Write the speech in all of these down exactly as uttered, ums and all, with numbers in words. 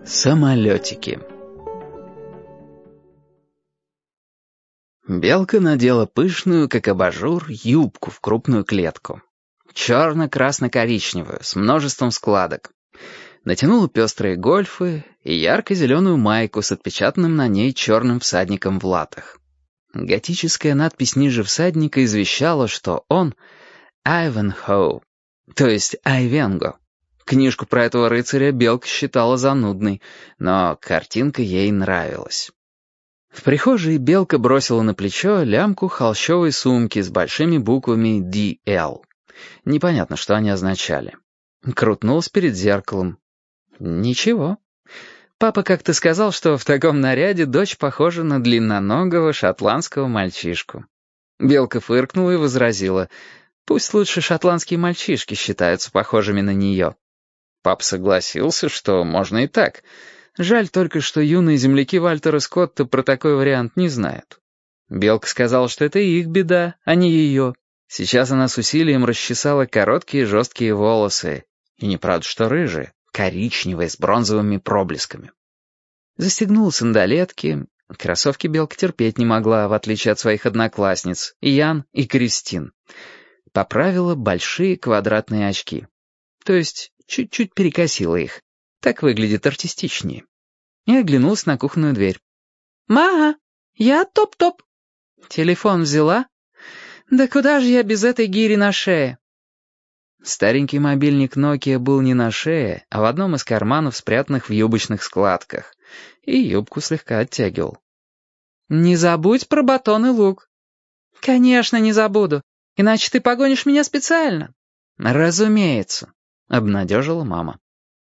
Самолетики. Белка надела пышную, как абажур, юбку в крупную клетку. Черно-красно-коричневую, с множеством складок. Натянула пестрые гольфы и ярко-зеленую майку с отпечатанным на ней черным всадником в латах. Готическая надпись ниже всадника извещала, что он Айвенхоу, то есть Айвенго. Книжку про этого рыцаря Белка считала занудной, но картинка ей нравилась. В прихожей Белка бросила на плечо лямку холщовой сумки с большими буквами ди эл. Непонятно, что они означали. Крутнулась перед зеркалом. Ничего. Папа как-то сказал, что в таком наряде дочь похожа на длинноногого шотландского мальчишку. Белка фыркнула и возразила: пусть лучше шотландские мальчишки считаются похожими на нее. Папа согласился, что можно и так. Жаль только, что юные земляки Вальтера Скотта про такой вариант не знают. Белка сказала, что это их беда, а не ее. Сейчас она с усилием расчесала короткие жесткие волосы. И не правда, что рыжие, коричневые, с бронзовыми проблесками. Застегнула сандалетки. Кроссовки Белка терпеть не могла, в отличие от своих одноклассниц, Ян и Кристин. Поправила большие квадратные очки. То есть чуть-чуть перекосила их. Так выглядит артистичнее. И оглянулась на кухонную дверь. «Ма, я топ-топ». «Телефон взяла?» «Да куда же я без этой гири на шее?» Старенький мобильник Nokia был не на шее, а в одном из карманов, спрятанных в юбочных складках. И юбку слегка оттягивал. «Не забудь про батон и лук». «Конечно, не забуду. Иначе ты погонишь меня специально». «Разумеется», — обнадежила мама.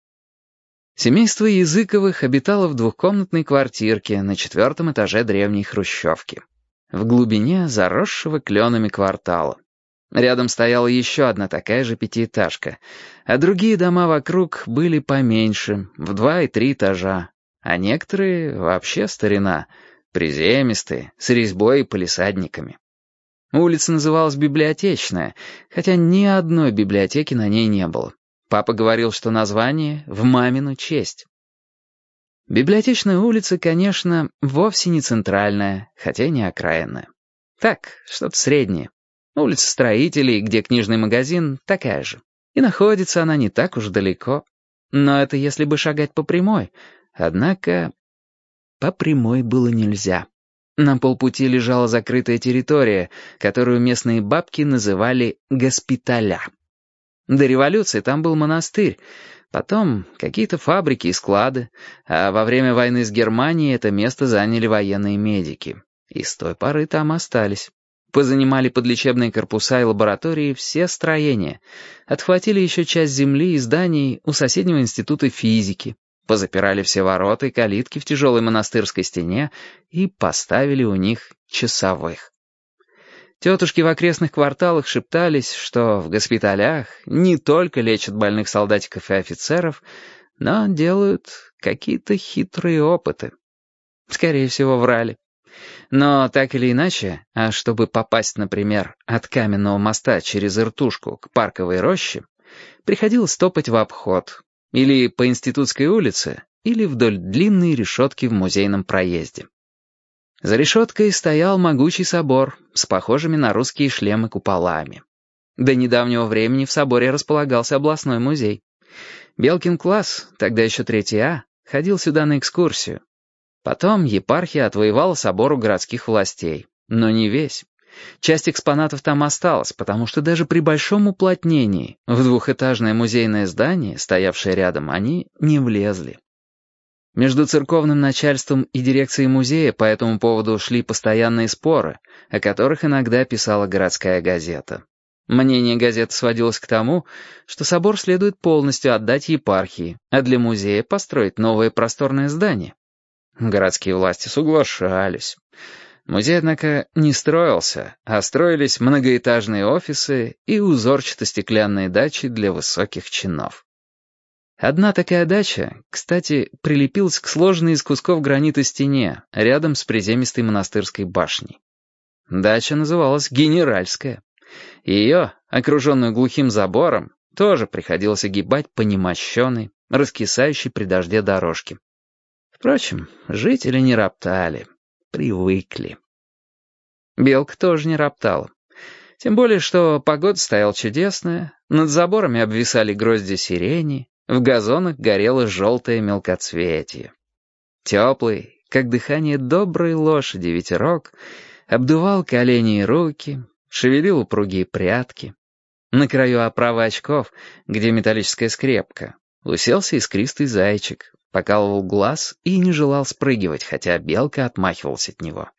Семейство Языковых обитало в двухкомнатной квартирке на четвертом этаже древней хрущевки, в глубине заросшего кленами квартала. Рядом стояла еще одна такая же пятиэтажка, а другие дома вокруг были поменьше, в два и три этажа, а некоторые вообще старина, приземистые, с резьбой и палисадниками. Улица называлась Библиотечная, хотя ни одной библиотеки на ней не было. Папа говорил, что название в мамину честь. Библиотечная улица, конечно, вовсе не центральная, хотя и не окраинная. Так, что-то среднее. Улица Строителей, где книжный магазин, такая же. И находится она не так уж далеко. Но это если бы шагать по прямой. Однако по прямой было нельзя. На полпути лежала закрытая территория, которую местные бабки называли «госпиталя». До революции там был монастырь, потом какие-то фабрики и склады, а во время войны с Германией это место заняли военные медики. И с той поры там остались. Позанимали подлечебные корпуса и лаборатории все строения, отхватили еще часть земли и зданий у соседнего института физики, позапирали все ворота и калитки в тяжелой монастырской стене и поставили у них часовых. Тетушки в окрестных кварталах шептались, что в госпиталях не только лечат больных солдатиков и офицеров, но делают какие-то хитрые опыты. Скорее всего, врали. Но так или иначе, а чтобы попасть, например, от Каменного моста через Иртушку к Парковой роще, приходилось топать в обход, или по Институтской улице, или вдоль длинной решетки в музейном проезде. За решеткой стоял могучий собор с похожими на русские шлемы куполами. До недавнего времени в соборе располагался областной музей. Белкин класс, тогда еще третий А, ходил сюда на экскурсию. Потом епархия отвоевала собор у городских властей, но не весь. Часть экспонатов там осталась, потому что даже при большом уплотнении в двухэтажное музейное здание, стоявшее рядом, они не влезли. Между церковным начальством и дирекцией музея по этому поводу шли постоянные споры, о которых иногда писала городская газета. Мнение газеты сводилось к тому, что собор следует полностью отдать епархии, а для музея построить новое просторное здание. Городские власти соглашались. Музей, однако, не строился, а строились многоэтажные офисы и узорчато-стеклянные дачи для высоких чинов. Одна такая дача, кстати, прилепилась к сложенной из кусков гранита стене, рядом с приземистой монастырской башней. Дача называлась Генеральская. Ее, окруженную глухим забором, тоже приходилось огибать по немощенной, раскисающей при дожде дорожке. Впрочем, жители не роптали, привыкли. Белка тоже не роптала. Тем более, что погода стояла чудесная, над заборами обвисали грозди сирени, в газонах горело желтое мелкоцветие. Теплый, как дыхание доброй лошади, ветерок обдувал колени и руки, шевелил упругие прядки. На краю оправы очков, где металлическая скрепка, уселся искристый зайчик, покалывал глаз и не желал спрыгивать, хотя белка отмахивалась от него.